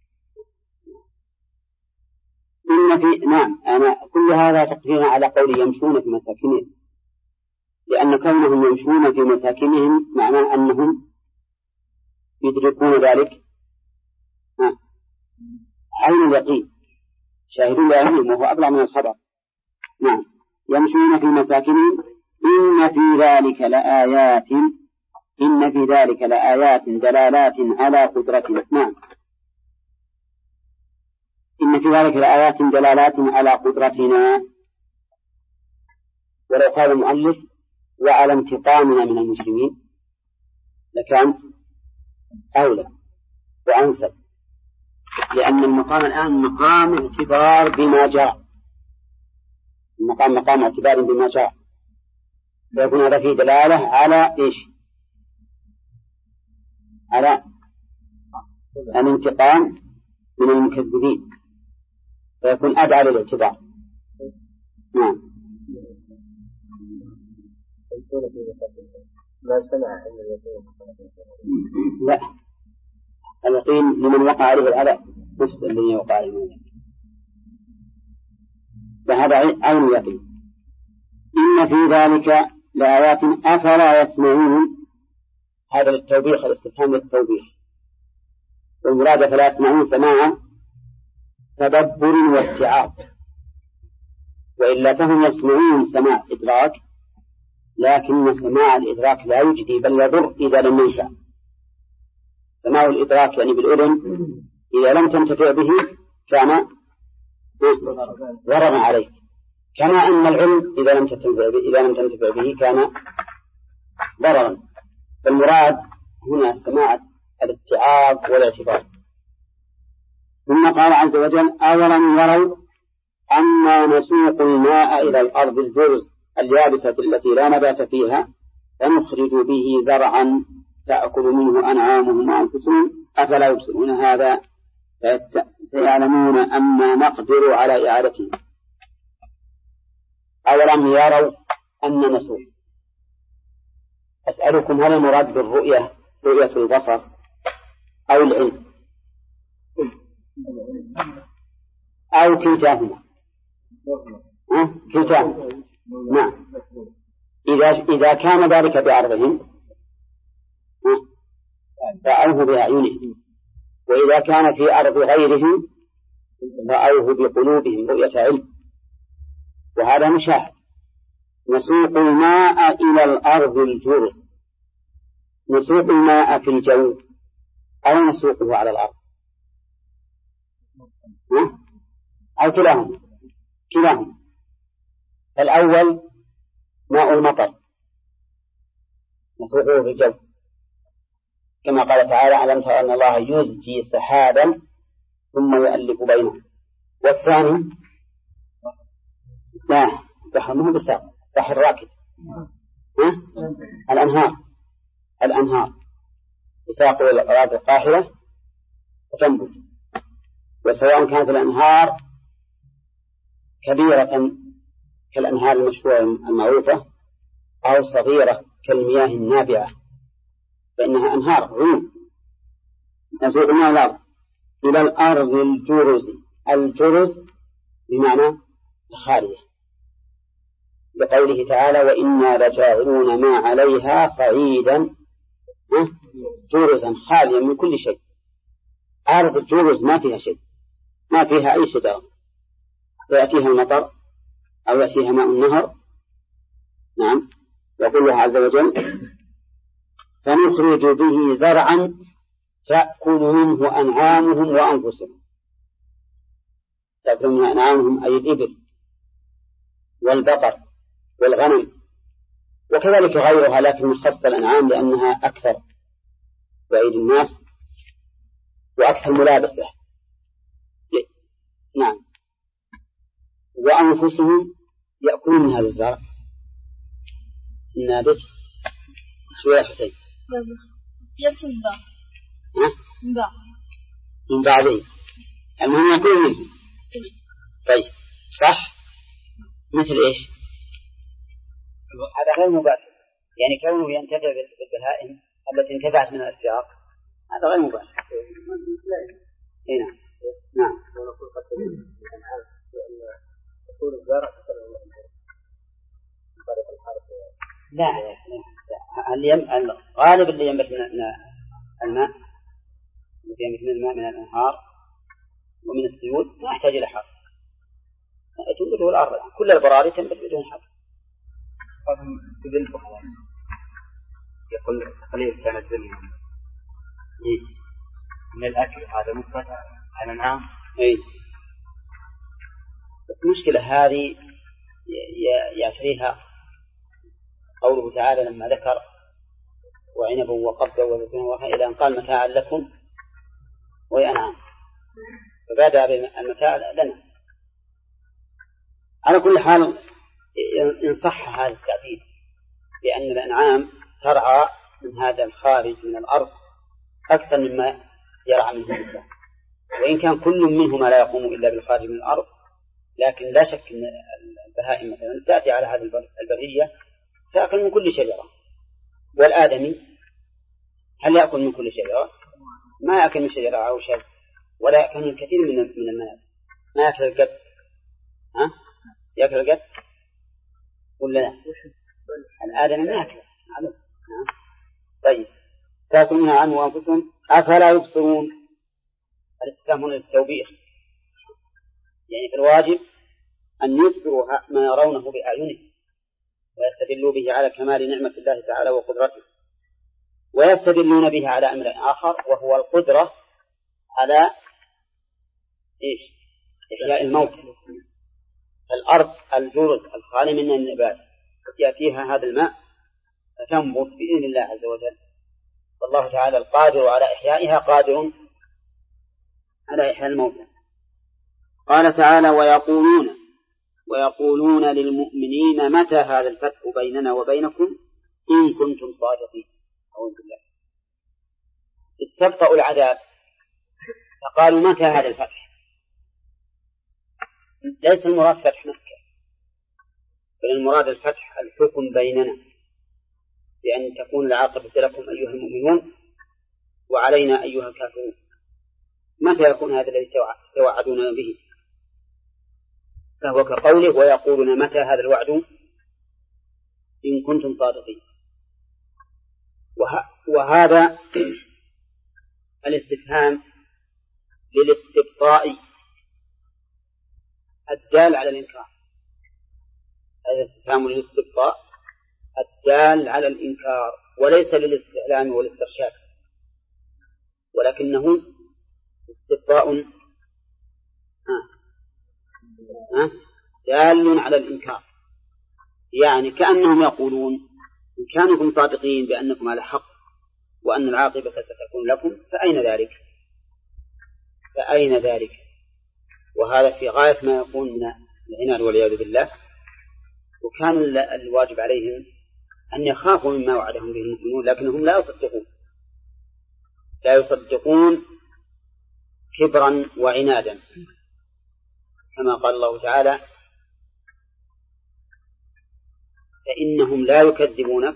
إن في كل هذا تقريرا على قول يمشون في مساكنهم، لأن كونهم يمشون في مساكنهم معناه أنهم يدركون ذلك عين اليقين، شاهدون بعينهم وهو أبلغ من الخبر. نعم يمشون في مساكنهم إن في ذلك لآيات دلالات على قدرتنا. نعم إن في ذلك لآيات دلالات على قدرتنا. ولو قال المؤلف وعلى انتقامنا من المسلمين لكان أولى وأنسب، لأن المقام الآن مقام اعتبار بما جاء، مقام اعتبار بما جاء، فيكون هذا فيه دلالة على إيش؟ على الانتقام من المكذبين، فيكون أدعى للاعتبار. نعم. لا، اليقين لمن وقع عليه الأذى نفس الذي وقع عليه الأذى، فهذا عين اليقين. إن في ذلك لآيات أفلا يسمعون، هذا للتوبيخ، الاستفهام للتوبيخ، والمراد فلا يسمعون سماعا تدبر واتعاظ، وإلا فهم يسمعون سماع إدراك، لكن سماع الإدراك لا يجدي بل يضر إذا لم ينفع. سماع الإدراك يعني بالأذن إذا لم تنتفع به كان ضررا عليك، كما أن العلم إذا لم تنتفع به كان ضررا. فالمراد هنا سماع الاتعاظ والاعتبار. ثم قال عز وجل أولم يروا أنا نسوق الماء إلى الأرض الجرز اليابسة التي لا نبات فيها فنخرج به زرعا تأكل منه أنعامهم وأنفسهم أفلا يبصرون هذا فيعلمون أما نقدر على إعادته. أولم يروا أن نسوق. أسألكم هل المراد بالرؤية رؤية البصر أو العلم أو كلتاهما؟ كلتاهما. نعم. إذا كان ذلك بعرضهم رأوه بأعينهم، وإذا كان في أرض غيرهم رأوه بقلوبهم رؤية علم، وهذا مشاهد. نسوق الماء إلى الأرض الجرز، نسوق الماء في الجو أو نسوقه على الأرض أو كلاهما. الأول ماء المطر نسوقه في الجو كما قال تعالى ألم تر أن الله يزجي سحابا ثم يؤلف بينه. والثاني لا بحر مو بساق، بحر راكد. الأنهار بساق الأراضي القاحلة وتنبت، وسواء كانت الأنهار كبيرة كالأنهار المشهورة المعروفة أو صغيرة كالمياه النابعة فإنها أنهار عيون. نسوق الماء إلى الأرض الجرز بمعنى الخالية، بقوله تعالى وإنا لجاعلون ما عليها صعيدا جرزا خاليا من كل شيء. أرض الجرز ما فيها شيء، ما فيها أي شجرة، فيأتيها المطر أو يأتيها ماء النهر. نعم. يقول الله عز وجل فنخرج به زرعا تأكل منه أنعامهم وأنفسهم. تأكل منها أنعامهم أي الإبل والبقر والغنم، وكذلك غيرها، لكن مخصص الأنعام لأنها أكثر بأيدي الناس وأكثر ملابسة. نعم. وأنفسهم يأكلون من هذا الزرع. النابت شو يا حسين؟ يأكل من بعضه المهم يأكل منه. طيب صح. مثل إيش؟ هذا غير مباشر، يعني كونه ينتفع بالبهائم التي انتفعت من الأشجار هذا غير مباشر. هنا نعم. لا الغالب اللي ينبت من الماء الذي ينبت من الماء من الأنهار ومن السيول ما يحتاج إلى حر، تنبته الأرض، كل البراري تنبت بدون حر. يقول قليل كان الدنيا من الأكل هذا مثبت على الأنعام. المشكلة هذه يعتريها قوله تعالى لما ذكر وعنبا وقبضا وزيتونا وريحانا إلى أن قال متاعا لكم وأنعام، فبدأ بالمتاع لنا. على كل حال إن صح هذا التعبير لأن الأنعام ترعى من هذا الخارج من الأرض أكثر مما يرعى منه الإنسان، وإن كان كل منهما لا يقوم إلا بالخارج من الأرض، لكن لا شك أن البهائم مثلا تأتي على هذه البرية تأكل من كل شجرة، والآدمي هل يأكل من كل شجرة؟ ما يأكل من شجرة أو شجر، ولا يأكل من كثير من الناس. ما يأكل القط، يأكل القط ولا لا؟ الآدمي ما يأكل. طيب تأكل منها عنه وأنفسهم أفلا يبصرون. الاستفهام هنا للتوبيخ، يعني في الواجب أن يبصروا ما يرونه بأعينهم ويستدلوا به على كمال نعمة الله تعالى وقدرته، ويستدلون به على أمر آخر وهو القدرة على إحياء الموت. الأرض الجرز الخالي من النبات يأتيها هذا الماء فتنبت بإذن الله عز وجل، والله تعالى القادر على إحيائها قادر على إحياء الموتى. قال تعالى ويقولون للمؤمنين متى هذا الفتح بيننا وبينكم إن كنتم صادقين. أعوذ بالله. استبطأوا العذاب فقالوا متى هذا الفتح. ليس المراد فتح مكة، بل المراد الفتح الحكم بيننا بأن تكون العاقبة لكم أيها المؤمنون وعلينا أيها الكافرون. متى يكون هذا الذي توعدون به؟ فهو كقوله ويقولون متى هذا الوعد إن كنتم صادقين. وهذا الاستفهام للاستبطاء الدال على الإنكار. هذا الاستفهام للاستبطاء الدال على الإنكار وليس للاستعلام والاسترشاد، ولكنه استبطاء دال على الإنكار، يعني كأنهم يقولون إن كانوا صادقين بأنكم على حق وأن العاقبة ستكون لكم فأين ذلك؟ وهذا في غاية ما يكون من العناد والعياذ بالله. وكان الواجب عليهم أن يخافوا مما وعدهم به المؤمنون، لكنهم لا يصدقون كبرا وعنادا، كما قال الله تعالى فإنهم لا يكذبونك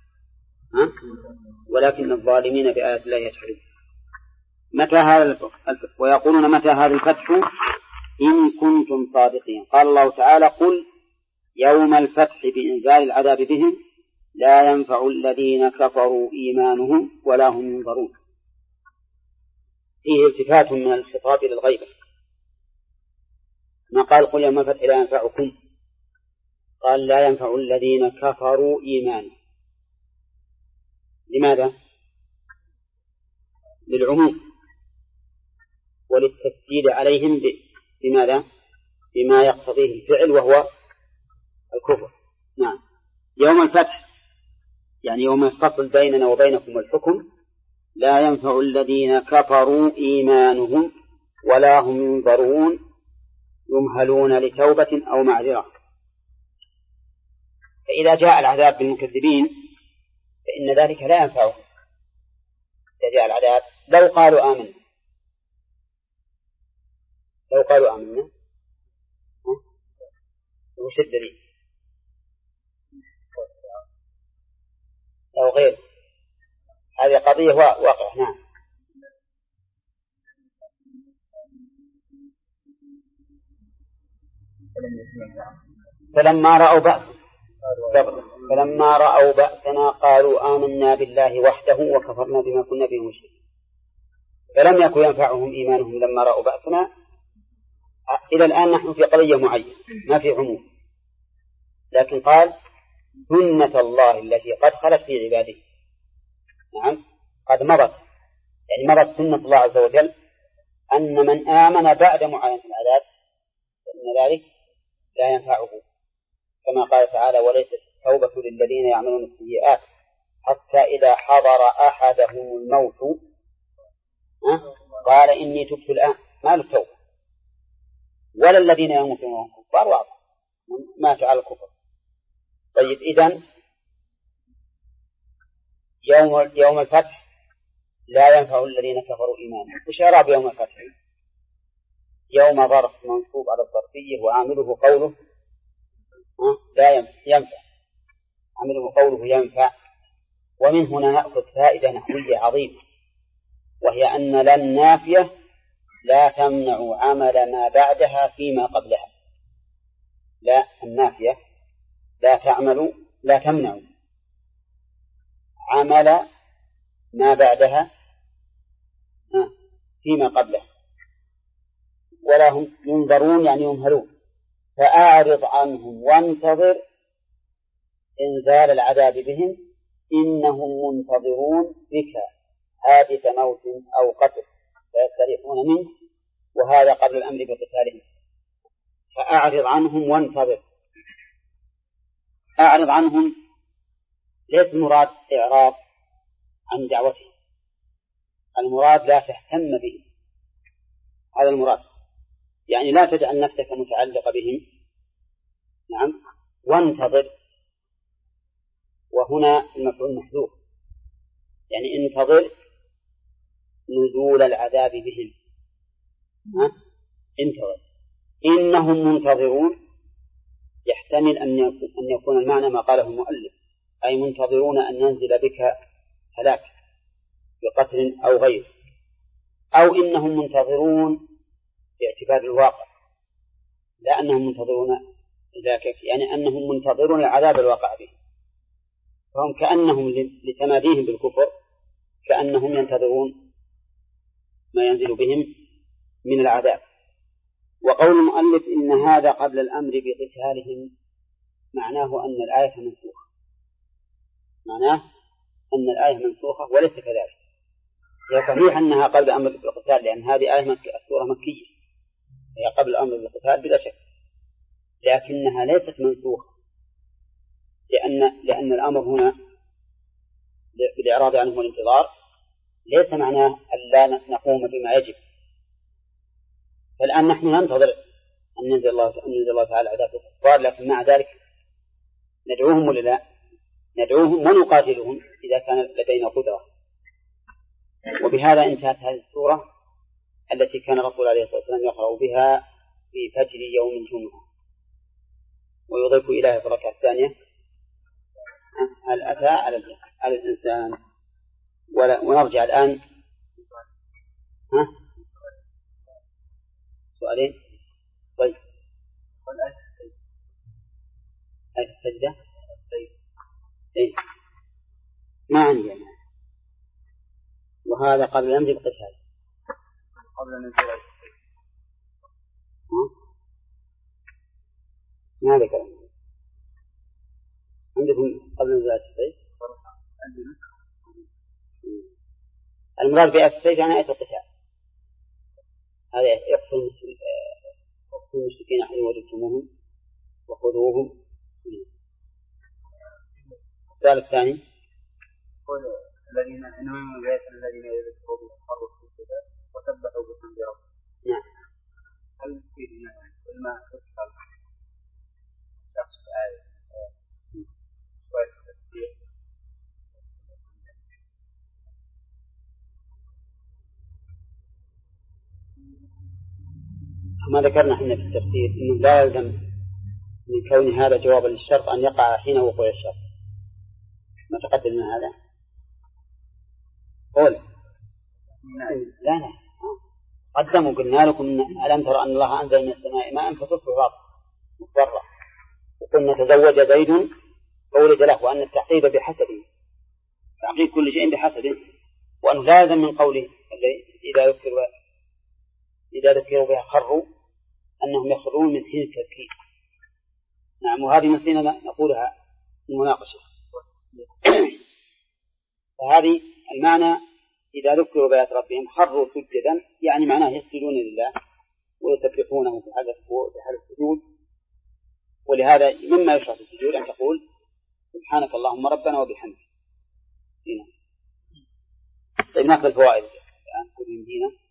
ولكن الظالمين بآيات الله يجحدون. متى هذا الفتح؟ ويقولون متى هذا الفتح إن كنتم صادقين. قال الله تعالى قل يوم الفتح بإنزال العذاب بهم لا ينفع الذين كفروا إيمانهم ولا هم ينظرون. فيه التفات من الخطاب إلى الغيبة، ما قال قل يوم الفتح لا ينفعكم، قال لا ينفع الذين كفروا إيمانهم. لماذا؟ للعموم وللتسديد عليهم بماذا؟ بما يقتضيه الفعل وهو الكفر. نعم. يوم الفتح يعني يوم الفصل بيننا وبينكم الحكم لا ينفع الذين كفروا إيمانهم ولا هم ينظرون يمهلون لتوبة أو معذرة. فإذا جاء العذاب بالمكذبين فإن ذلك لا ينفعهم. إذا جاء العذاب لو قالوا آمنا وش الدليل؟ أو غير هذه قضية واقع. نعم. فلما رأوا بأسنا قالوا آمنا بالله وحده وكفرنا بما كنا به مشركين. فلم يكن ينفعهم إيمانهم لما رأوا بأسنا. إلى الآن نحن في قضية معينة ما في عموم، لكن قال سنة الله التي قد خلت في عباده. نعم قد مضت، يعني مضت سنة الله عز وجل أن من آمن بعد معاينة العذاب فإن ذلك لا ينفعه، كما قال تعالى وليست التوبة للذين يعملون السيئات حتى إذا حضر أحدهم الموت قال إني تبت الآن. ما التوبة ولا الذين يموتون وهم كفار واضح مات على الكفر. طيب إذن يوم الفتح لا ينفع الذين كفروا إيمانهم. وش إعراب يوم الفتح؟ يوم ظرف منصوب على الظرفية وعامله قوله لا ينفع، عامله قوله ينفع. ومن هنا نأخذ فائدة نحوية عظيمة، وهي أن لا النافية لا تمنع عمل ما بعدها فيما قبلها. لا النافية لا تمنع عمل ما بعدها فيما قبلها، ولا هم ينظرون يعني يمهلون. فأعرض عنهم وانتظر إنزال العذاب بهم إنهم منتظرون بك حادث موت أو قتل فيستريحون منه، وهذا قبل الأمر بقتالهم. فأعرض عنهم وانتظر. أعرض عنهم ليس مراد إعراض عن دعوته، المراد لا تهتم به، هذا المراد. يعني لا تجعل نفسك متعلقة بهم. نعم. وانتظر، وهنا المفعول محذوف، يعني انتظر نزول العذاب بهم. انتظر إنهم منتظرون، يحتمل أن يكون المعنى ما قاله المؤلف، أي منتظرون أن ينزل بك هلاك بقتل أو غيره، أو إنهم منتظرون باعتبار الواقع، لا أنهم منتظرون ذاك، يعني أنهم منتظرون العذاب الواقع به، فهم كأنهم لتماديهم بالكفر كأنهم ينتظرون ما ينزل بهم من العذاب. وقول المؤلف إن هذا قبل الأمر بقتالهم معناه أن الآية منسوخة، وليس كذلك. هي صحيح أنها قبل الأمر بالقتال لأن هذه آية السورة مكية، هي قبل الأمر بالقتال بلا شك، لكنها ليست منسوخة، لأن الأمر هنا بالإعراض عنه والانتظار ليس معناه أن لا نقوم بما يجب. فالآن نحن ننتظر أن ينزل الله تعالى عذاب الكفار، لكن مع ذلك ندعوهم ولا لا؟ ندعوهم ونقاتلهم إذا كان لدينا قدرة. وبهذا انتهت هذه السورة التي كان الرسول عليه الصلاة والسلام يقرأ بها في فجر يوم الجمعة، ويضيف إليها في الركعة الثانية هل أتى على الإنسان. ونرجع الآن سؤالين. طيب السجدة ما عندي أنا، وهذا قبل الأمر بقتال قبل نزول ما هذا كلام عندكم قبل نزول السيف. المراد بآية السيف يعني آية القتال، هذا يقصد المشركين حين وجدتموهم وخذوهم. السؤال الثاني الذين إنهم من بيت الذين يذكروا بالصبر في الكتاب وسبحوا بحمد ربهم. نعم. هل في الماء تدخل شخص آية شوية تفسير؟ ما ذكرنا احنا في التفسير انه لا يلزم من كون هذا جوابا للشرط ان يقع حين وقوع الشرط. ما تقدم من هذا؟ قول. لا قدموا قلنا لكم ألم ترى أن الله أنزل من السماء ماء فتصبح مضطرة، وقلنا تزوج زيد فولد له، وأن التعقيد بحسبه، تعقيد كل شيء بحسبه، وأنه لازم من قوله إذا ذكروا بها خروا أنهم يخرون من حين التذكير. نعم. وهذه نسينا نقولها المناقشة. فهذه المعنى إذا ذكروا بآيات ربهم خروا سجدا، يعني معناه يسجدون لله ويسبحونه في حال السجود. ولهذا مما يشرع في السجود أن تقول سبحانك اللهم ربنا وبحمدك. طيب نأخذ الفوائد الآن. كل يمدينا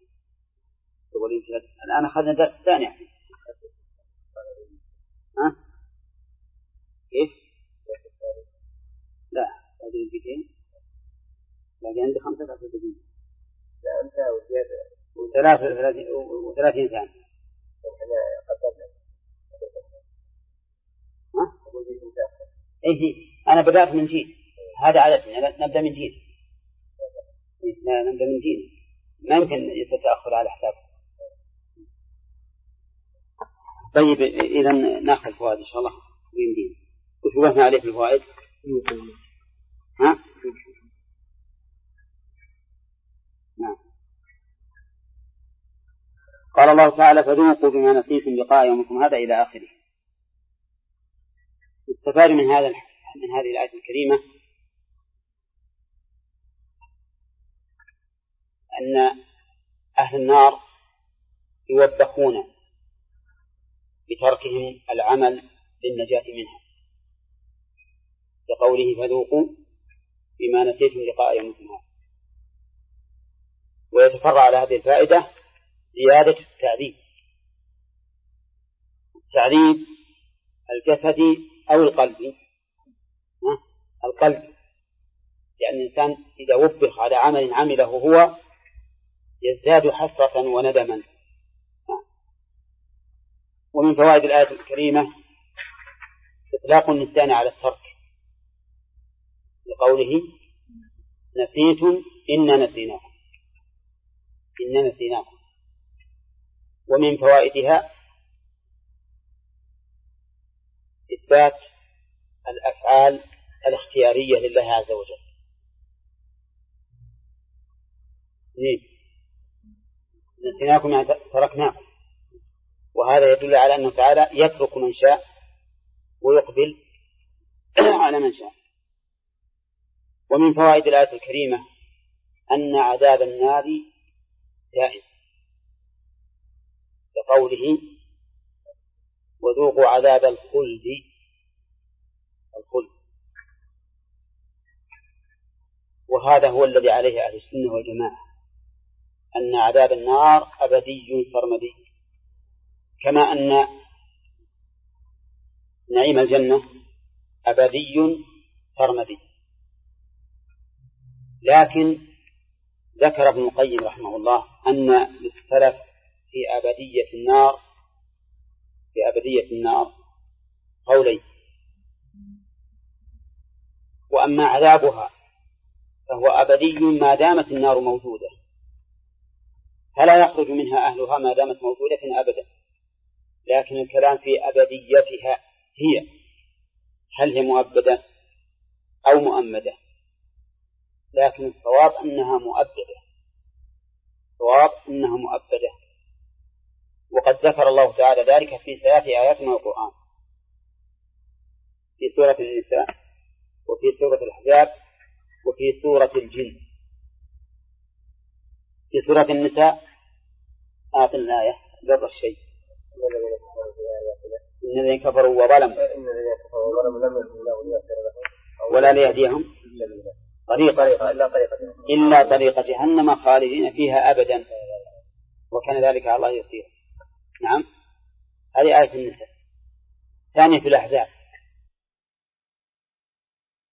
الآن أخذنا الدرس الثاني. ها؟ كيف؟ لا هذه البيتين لكن عندي 15 دقيقة. لا أنت وزيادة و30 ثانية. ها؟ إيه أنا بدأت من جيل، هذا عادتنا نبدأ من جيل. لا نبدأ من جيل، ما يمكن يتأخر على حساب. طيب إذا نأخذ الفوائد إن شاء الله من جيل. وش وقفنا عليه في الفوائد؟ ها؟ نعم. قال الله تعالى فذوقوا بما نسيتم لقاء يومكم هذا إلى آخره. استفاد من هذه الآية الكريمة أن أهل النار يوبخون بتركهم العمل للنجاة منها، بقوله فذوقوا بما نسيتم لقاء يومكم هذا. ويتفرع على هذه الفائدة زيادة التعذيب الجسدي أو القلبي. القلب يعني الإنسان إذا وبخ على عمل عمله هو يزداد حسرة وندما. ومن فوائد الآية الكريمة إطلاق النسيان على الترك، لقوله نسيتم إن نسيناكم. ومن فوائدها إثبات الأفعال الاختيارية لله عز وجل. نسيناكم يعني تركناكم، وهذا يدل على أنه تعالى يترك من شاء ويقبل على من شاء. ومن فوائد الآية الكريمة أن عذاب النار دائم، لقوله وذوقوا عذاب الخلد. وهذا هو الذي عليه أهل السنة والجماعة، أن عذاب النار أبدي سرمدي، كما أن نعيم الجنة أبدي سرمدي. لكن ذكر ابن القيم رحمه الله أن للسلف في أبدية النار قولين: وأما عذابها فهو أبدي ما دامت النار موجودة، فلا يخرج منها أهلها ما دامت موجودة أبدا. لكن الكلام في أبديتها هي هل هي مؤبدة أو مؤمدة؟ لكن الصواب أنها مؤبدة. وقد ذكر الله تعالى ذلك في 3 آيات من القرآن، في سورة النساء وفي سورة الأحزاب وفي سورة الجن. في سورة النساء الآية ذر الشيء إن الذين كفروا وظلموا ولا ليهديهم طريقة إلا طريقة جهنم خالدين فيها أبدا وكان ذلك على الله يسير. نعم، هذه آية النساء. ثانية الأحزاب